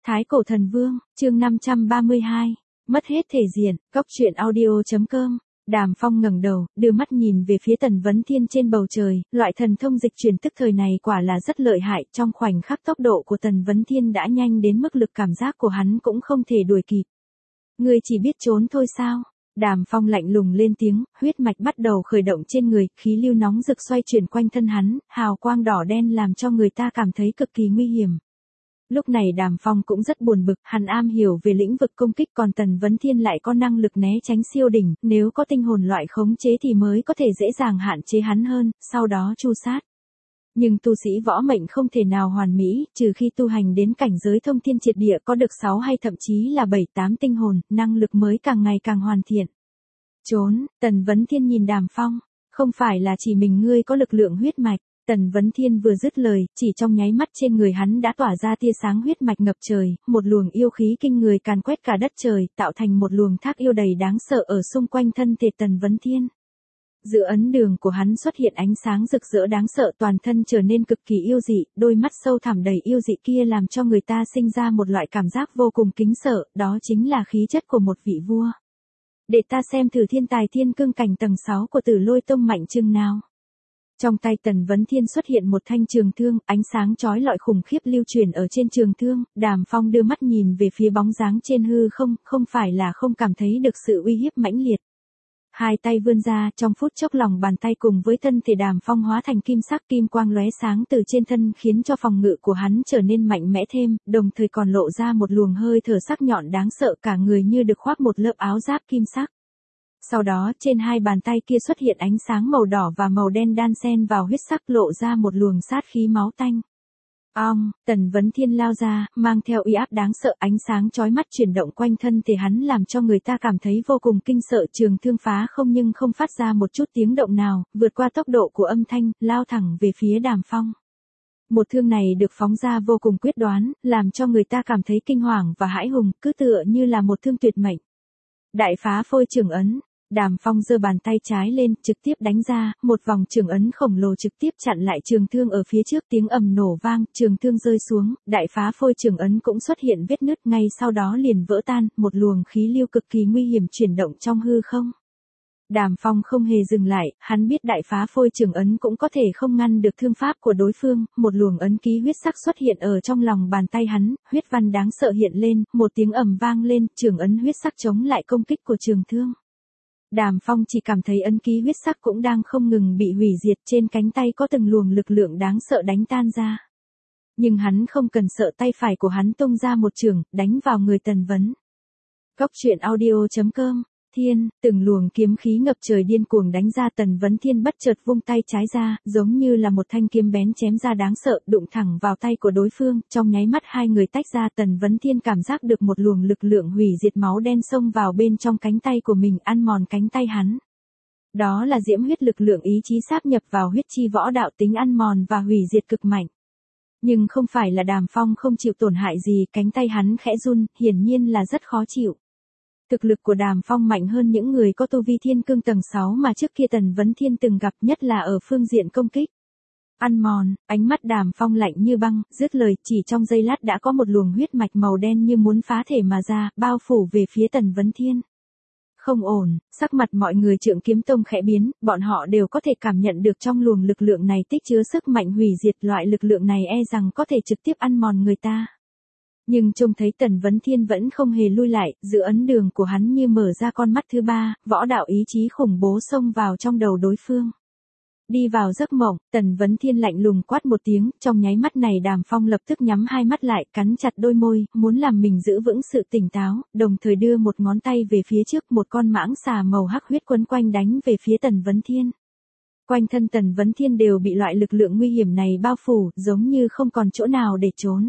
Thái Cổ Thần Vương, chương 532, mất hết thể diện, góc truyện audio.com. Đàm Phong ngẩng đầu, đưa mắt nhìn về phía Tần Vấn Thiên trên bầu trời, loại thần thông dịch chuyển tức thời này quả là rất lợi hại, trong khoảnh khắc tốc độ của Tần Vấn Thiên đã nhanh đến mức lực cảm giác của hắn cũng không thể đuổi kịp. Ngươi chỉ biết trốn thôi sao? Đàm Phong lạnh lùng lên tiếng, huyết mạch bắt đầu khởi động trên người, khí lưu nóng rực xoay chuyển quanh thân hắn, hào quang đỏ đen làm cho người ta cảm thấy cực kỳ nguy hiểm. Lúc này Đàm Phong cũng rất buồn bực, hắn am hiểu về lĩnh vực công kích còn Tần Vấn Thiên lại có năng lực né tránh siêu đỉnh, nếu có tinh hồn loại khống chế thì mới có thể dễ dàng hạn chế hắn hơn, sau đó tru sát. Nhưng tu sĩ võ mệnh không thể nào hoàn mỹ, trừ khi tu hành đến cảnh giới thông thiên triệt địa có được 6 hay thậm chí là 7-8 tinh hồn, năng lực mới càng ngày càng hoàn thiện. Trốn, Tần Vấn Thiên nhìn Đàm Phong, không phải là chỉ mình ngươi có lực lượng huyết mạch. Tần Vấn Thiên vừa dứt lời, chỉ trong nháy mắt trên người hắn đã tỏa ra tia sáng huyết mạch ngập trời, một luồng yêu khí kinh người càn quét cả đất trời, tạo thành một luồng thác yêu đầy đáng sợ ở xung quanh thân thể Tần Vấn Thiên. Giữa ấn đường của hắn xuất hiện ánh sáng rực rỡ đáng sợ, toàn thân trở nên cực kỳ yêu dị, đôi mắt sâu thẳm đầy yêu dị kia làm cho người ta sinh ra một loại cảm giác vô cùng kính sợ, đó chính là khí chất của một vị vua. Để ta xem thử thiên tài thiên cương cảnh tầng 6 của Tử Lôi Tông mạnh chừng nào. Trong tay Tần Vấn Thiên xuất hiện một thanh trường thương, ánh sáng chói lọi khủng khiếp lưu truyền ở trên trường thương, Đàm Phong đưa mắt nhìn về phía bóng dáng trên hư không, không phải là không cảm thấy được sự uy hiếp mãnh liệt. Hai tay vươn ra, trong phút chốc lòng bàn tay cùng với thân thể Đàm Phong hóa thành kim sắc, kim quang lóe sáng từ trên thân khiến cho phòng ngự của hắn trở nên mạnh mẽ thêm, đồng thời còn lộ ra một luồng hơi thở sắc nhọn đáng sợ, cả người như được khoác một lớp áo giáp kim sắc. Sau đó trên hai bàn tay kia xuất hiện ánh sáng màu đỏ và màu đen đan xen vào huyết sắc, lộ ra một luồng sát khí máu tanh. Tần Vấn Thiên lao ra, mang theo uy áp đáng sợ, ánh sáng chói mắt chuyển động quanh thân thể hắn làm cho người ta cảm thấy vô cùng kinh sợ, trường thương phá không nhưng không phát ra một chút tiếng động nào, vượt qua tốc độ của âm thanh, lao thẳng về phía Đàm Phong. Một thương này được phóng ra vô cùng quyết đoán, làm cho người ta cảm thấy kinh hoàng và hãi hùng, cứ tựa như là một thương tuyệt mệnh. Đại phá phôi trường ấn. Đàm Phong giơ bàn tay trái lên, trực tiếp đánh ra, một vòng trường ấn khổng lồ trực tiếp chặn lại trường thương ở phía trước, tiếng ầm nổ vang, trường thương rơi xuống, đại phá phôi trường ấn cũng xuất hiện vết nứt, ngay sau đó liền vỡ tan, một luồng khí lưu cực kỳ nguy hiểm chuyển động trong hư không. Đàm Phong không hề dừng lại, hắn biết đại phá phôi trường ấn cũng có thể không ngăn được thương pháp của đối phương, một luồng ấn ký huyết sắc xuất hiện ở trong lòng bàn tay hắn, huyết văn đáng sợ hiện lên, một tiếng ầm vang lên, trường ấn huyết sắc chống lại công kích của trường thương. Đàm Phong chỉ cảm thấy ấn ký huyết sắc cũng đang không ngừng bị hủy diệt, trên cánh tay có từng luồng lực lượng đáng sợ đánh tan ra. Nhưng hắn không cần sợ, tay phải của hắn tung ra một chưởng, đánh vào người Tần Vấn. Góc truyện audio.com. Thiên, từng luồng kiếm khí ngập trời điên cuồng đánh ra, Tần Vấn Thiên bất chợt vung tay trái ra, giống như là một thanh kiếm bén chém ra đáng sợ, đụng thẳng vào tay của đối phương, trong nháy mắt hai người tách ra, Tần Vấn Thiên cảm giác được một luồng lực lượng hủy diệt máu đen xông vào bên trong cánh tay của mình, ăn mòn cánh tay hắn. Đó là diễm huyết lực lượng ý chí sáp nhập vào huyết chi võ đạo, tính ăn mòn và hủy diệt cực mạnh. Nhưng không phải là Đàm Phong không chịu tổn hại gì, cánh tay hắn khẽ run, hiển nhiên là rất khó chịu. Thực lực của Đàm Phong mạnh hơn những người có tu vi thiên cương tầng 6 mà trước kia Tần Vấn Thiên từng gặp, nhất là ở phương diện công kích. Ăn mòn, ánh mắt Đàm Phong lạnh như băng, dứt lời, chỉ trong giây lát đã có một luồng huyết mạch màu đen như muốn phá thể mà ra, bao phủ về phía Tần Vấn Thiên. Không ổn, sắc mặt mọi người Trượng Kiếm Tông khẽ biến, bọn họ đều có thể cảm nhận được trong luồng lực lượng này tích chứa sức mạnh hủy diệt, loại lực lượng này e rằng có thể trực tiếp ăn mòn người ta. Nhưng trông thấy Tần Vấn Thiên vẫn không hề lui lại, giữa ấn đường của hắn như mở ra con mắt thứ ba, võ đạo ý chí khủng bố xông vào trong đầu đối phương. Đi vào giấc mộng, Tần Vấn Thiên lạnh lùng quát một tiếng, trong nháy mắt này Đàm Phong lập tức nhắm hai mắt lại, cắn chặt đôi môi, muốn làm mình giữ vững sự tỉnh táo, đồng thời đưa một ngón tay về phía trước, một con mãng xà màu hắc huyết quấn quanh đánh về phía Tần Vấn Thiên. Quanh thân Tần Vấn Thiên đều bị loại lực lượng nguy hiểm này bao phủ, giống như không còn chỗ nào để trốn.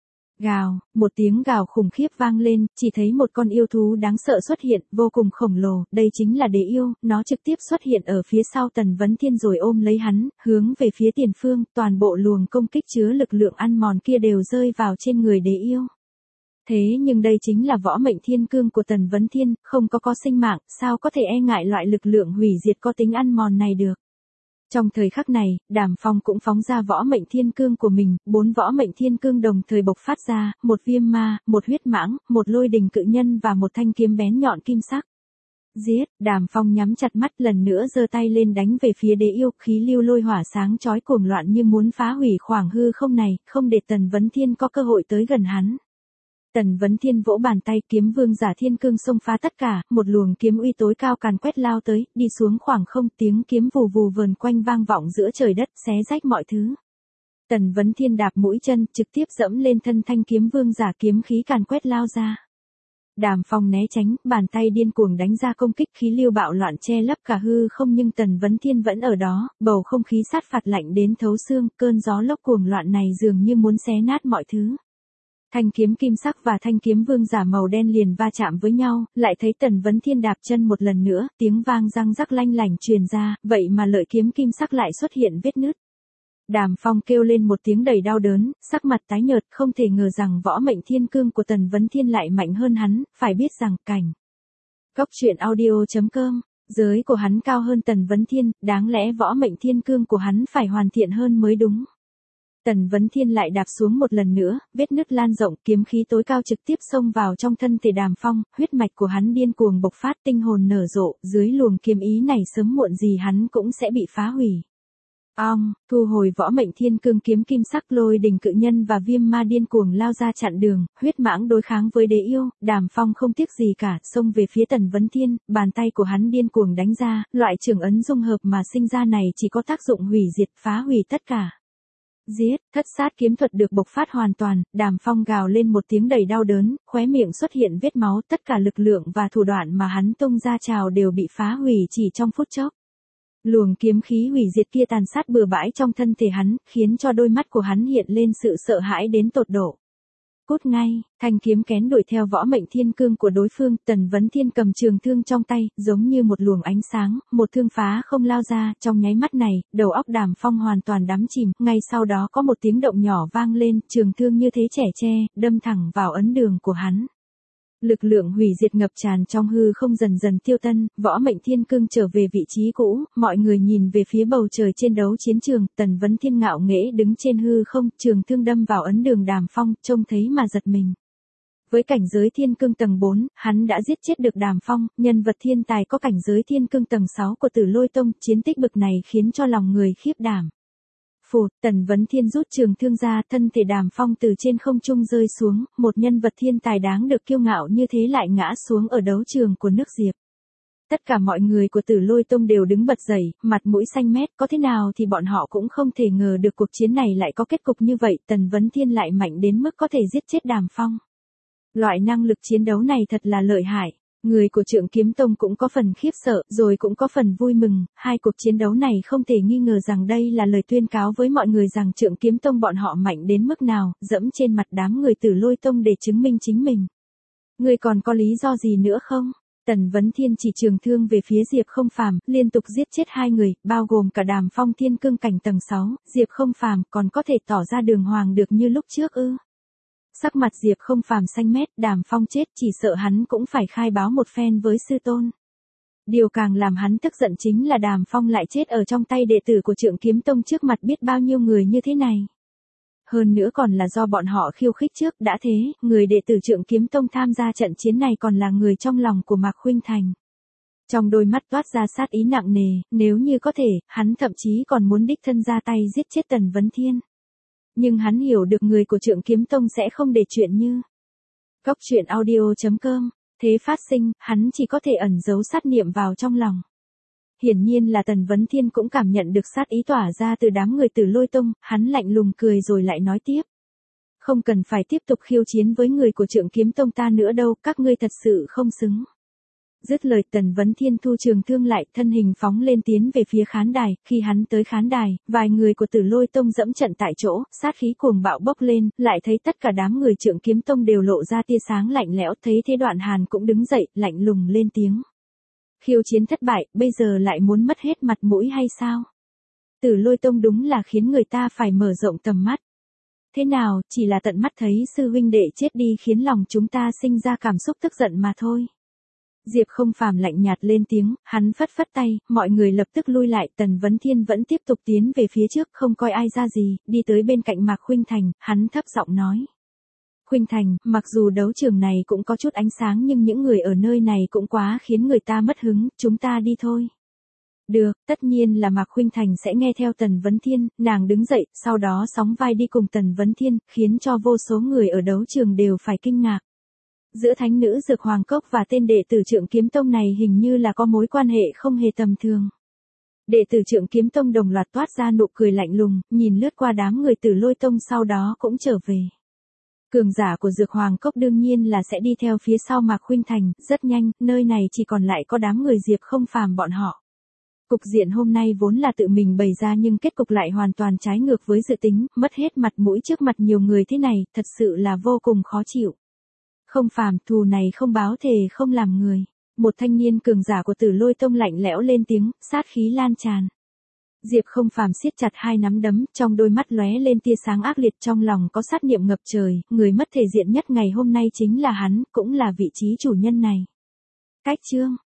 Gào, một tiếng gào khủng khiếp vang lên, chỉ thấy một con yêu thú đáng sợ xuất hiện, vô cùng khổng lồ, đây chính là đế yêu, nó trực tiếp xuất hiện ở phía sau Tần Vấn Thiên rồi ôm lấy hắn, hướng về phía tiền phương, toàn bộ luồng công kích chứa lực lượng ăn mòn kia đều rơi vào trên người đế yêu. Thế nhưng đây chính là võ mệnh thiên cương của Tần Vấn Thiên, không có sinh mạng, sao có thể e ngại loại lực lượng hủy diệt có tính ăn mòn này được. Trong thời khắc này, Đàm Phong cũng phóng ra võ mệnh thiên cương của mình, 4 võ mệnh thiên cương đồng thời bộc phát ra, một viêm ma, một huyết mãng, một lôi đình cự nhân và một thanh kiếm bén nhọn kim sắc. Giết, Đàm Phong nhắm chặt mắt lần nữa giơ tay lên đánh về phía đế yêu, khí lưu lôi hỏa sáng chói cuồng loạn như muốn phá hủy khoảng hư không này, không để Tần Vấn Thiên có cơ hội tới gần hắn. Tần Vấn Thiên vỗ bàn tay, kiếm vương giả thiên cương xông phá tất cả, một luồng kiếm uy tối cao càn quét lao tới, đi xuống khoảng không, tiếng kiếm vù vù vờn quanh vang vọng giữa trời đất, xé rách mọi thứ. Tần Vấn Thiên đạp mũi chân, trực tiếp dẫm lên thân thanh kiếm vương giả, kiếm khí càn quét lao ra. Đàm Phong né tránh, bàn tay điên cuồng đánh ra công kích, khí lưu bạo loạn che lấp cả hư không, nhưng Tần Vấn Thiên vẫn ở đó, bầu không khí sát phạt lạnh đến thấu xương, cơn gió lốc cuồng loạn này dường như muốn xé nát mọi thứ. Thanh kiếm kim sắc và thanh kiếm vương giả màu đen liền va chạm với nhau, lại thấy Tần Vấn Thiên đạp chân một lần nữa, tiếng vang răng rắc lanh lảnh truyền ra, vậy mà lợi kiếm kim sắc lại xuất hiện vết nứt. Đàm Phong kêu lên một tiếng đầy đau đớn, sắc mặt tái nhợt, không thể ngờ rằng võ mệnh thiên cương của Tần Vấn Thiên lại mạnh hơn hắn, phải biết rằng cảnh. Cốc truyện audio.com, giới của hắn cao hơn Tần Vấn Thiên, đáng lẽ võ mệnh thiên cương của hắn phải hoàn thiện hơn mới đúng. Tần Vấn Thiên lại đạp xuống một lần nữa, vết nứt lan rộng, kiếm khí tối cao trực tiếp xông vào trong thân thể Đàm Phong, huyết mạch của hắn điên cuồng bộc phát, tinh hồn nở rộ, dưới luồng kiếm ý này sớm muộn gì hắn cũng sẽ bị phá hủy. Thu hồi võ mệnh thiên cương, kiếm kim sắc, lôi đình cự nhân và viêm ma điên cuồng lao ra chặn đường, huyết mãng đối kháng với đế yêu, Đàm Phong không tiếc gì cả, xông về phía Tần Vấn Thiên, bàn tay của hắn điên cuồng đánh ra, loại trưởng ấn dung hợp mà sinh ra này chỉ có tác dụng hủy diệt, phá hủy tất cả. Giết, thất sát kiếm thuật được bộc phát hoàn toàn, Đàm Phong gào lên một tiếng đầy đau đớn, khóe miệng xuất hiện vết máu, tất cả lực lượng và thủ đoạn mà hắn tung ra trào đều bị phá hủy chỉ trong phút chốc. Luồng kiếm khí hủy diệt kia tàn sát bừa bãi trong thân thể hắn, khiến cho đôi mắt của hắn hiện lên sự sợ hãi đến tột độ. Cút ngay, thanh kiếm kén đuổi theo võ mệnh thiên cương của đối phương, Tần Vấn Thiên cầm trường thương trong tay, giống như một luồng ánh sáng, một thương phá không lao ra, trong nháy mắt này, đầu óc Đàm Phong hoàn toàn đắm chìm, ngay sau đó có một tiếng động nhỏ vang lên, trường thương như thế chẻ tre, đâm thẳng vào ấn đường của hắn. Lực lượng hủy diệt ngập tràn trong hư không dần dần tiêu tan, võ mệnh thiên cương trở về vị trí cũ, mọi người nhìn về phía bầu trời trên đấu chiến trường, Tần Vấn Thiên ngạo nghễ đứng trên hư không, trường thương đâm vào ấn đường Đàm Phong, trông thấy mà giật mình. Với cảnh giới thiên cương tầng 4, hắn đã giết chết được Đàm Phong, nhân vật thiên tài có cảnh giới thiên cương tầng 6 của Tử Lôi Tông, chiến tích bực này khiến cho lòng người khiếp đảm. Phụt, Tần Vấn Thiên rút trường thương ra, thân thể Đàm Phong từ trên không trung rơi xuống, một nhân vật thiên tài đáng được kiêu ngạo như thế lại ngã xuống ở đấu trường của nước Diệp. Tất cả mọi người của Tử Lôi Tông đều đứng bật dậy, mặt mũi xanh mét, có thế nào thì bọn họ cũng không thể ngờ được cuộc chiến này lại có kết cục như vậy, Tần Vấn Thiên lại mạnh đến mức có thể giết chết Đàm Phong. Loại năng lực chiến đấu này thật là lợi hại. Người của Trượng Kiếm Tông cũng có phần khiếp sợ, rồi cũng có phần vui mừng, hai cuộc chiến đấu này không thể nghi ngờ rằng đây là lời tuyên cáo với mọi người rằng Trượng Kiếm Tông bọn họ mạnh đến mức nào, dẫm trên mặt đám người Tử Lôi Tông để chứng minh chính mình. Người còn có lý do gì nữa không? Tần Vấn Thiên chỉ trường thương về phía Diệp Không Phàm, liên tục giết chết hai người, bao gồm cả Đàm Phong thiên cương cảnh tầng 6, Diệp Không Phàm còn có thể tỏ ra đường hoàng được như lúc trước ư? Sắc mặt Diệp Không Phàm xanh mét, Đàm Phong chết chỉ sợ hắn cũng phải khai báo một phen với sư tôn. Điều càng làm hắn tức giận chính là Đàm Phong lại chết ở trong tay đệ tử của Trượng Kiếm Tông trước mặt biết bao nhiêu người như thế này. Hơn nữa còn là do bọn họ khiêu khích trước, đã thế, người đệ tử Trượng Kiếm Tông tham gia trận chiến này còn là người trong lòng của Mạc Khuynh Thành. Trong đôi mắt toát ra sát ý nặng nề, nếu như có thể, hắn thậm chí còn muốn đích thân ra tay giết chết Tần Vấn Thiên. Nhưng hắn hiểu được người của Trượng Kiếm Tông sẽ không để chuyện như Cốc truyện audio.com, thế phát sinh, hắn chỉ có thể ẩn giấu sát niệm vào trong lòng. Hiển nhiên là Tần Vấn Thiên cũng cảm nhận được sát ý tỏa ra từ đám người Tử Lôi Tông, hắn lạnh lùng cười rồi lại nói tiếp. Không cần phải tiếp tục khiêu chiến với người của Trượng Kiếm Tông ta nữa đâu, các ngươi thật sự không xứng. Dứt lời Tần Vấn Thiên thu trường thương lại, thân hình phóng lên tiến về phía khán đài, khi hắn tới khán đài, vài người của Tử Lôi Tông dẫm trận tại chỗ, sát khí cuồng bạo bốc lên, lại thấy tất cả đám người Trượng Kiếm Tông đều lộ ra tia sáng lạnh lẽo, thấy thế Đoạn Hàn cũng đứng dậy, lạnh lùng lên tiếng. Khiêu chiến thất bại, bây giờ lại muốn mất hết mặt mũi hay sao? Tử Lôi Tông đúng là khiến người ta phải mở rộng tầm mắt. Thế nào, chỉ là tận mắt thấy sư huynh đệ chết đi khiến lòng chúng ta sinh ra cảm xúc tức giận mà thôi. Diệp Không Phàm lạnh nhạt lên tiếng, hắn phất phất tay, mọi người lập tức lui lại, Tần Vấn Thiên vẫn tiếp tục tiến về phía trước, không coi ai ra gì, đi tới bên cạnh Mạc Khuynh Thành, hắn thấp giọng nói. Khuynh Thành, mặc dù đấu trường này cũng có chút ánh sáng nhưng những người ở nơi này cũng quá khiến người ta mất hứng, chúng ta đi thôi. Được, tất nhiên là Mạc Khuynh Thành sẽ nghe theo Tần Vấn Thiên, nàng đứng dậy, sau đó sóng vai đi cùng Tần Vấn Thiên, khiến cho vô số người ở đấu trường đều phải kinh ngạc. Giữa thánh nữ Dược Hoàng Cốc và tên đệ tử Trượng Kiếm Tông này hình như là có mối quan hệ không hề tầm thường. Đệ tử Trượng Kiếm Tông đồng loạt toát ra nụ cười lạnh lùng, nhìn lướt qua đám người Tử Lôi Tông sau đó cũng trở về. Cường giả của Dược Hoàng Cốc đương nhiên là sẽ đi theo phía sau Mạc Khuynh Thành, rất nhanh, nơi này chỉ còn lại có đám người Diệp Không Phàm bọn họ. Cục diện hôm nay vốn là tự mình bày ra nhưng kết cục lại hoàn toàn trái ngược với dự tính, mất hết mặt mũi trước mặt nhiều người thế này, thật sự là vô cùng khó chịu. Không Phàm, thù này không báo thề không làm người. Một thanh niên cường giả của Tử Lôi Tông lạnh lẽo lên tiếng, sát khí lan tràn. Diệp Không Phàm siết chặt hai nắm đấm, trong đôi mắt lóe lên tia sáng ác liệt, trong lòng có sát niệm ngập trời, người mất thể diện nhất ngày hôm nay chính là hắn, cũng là vị trí chủ nhân này. Cách chương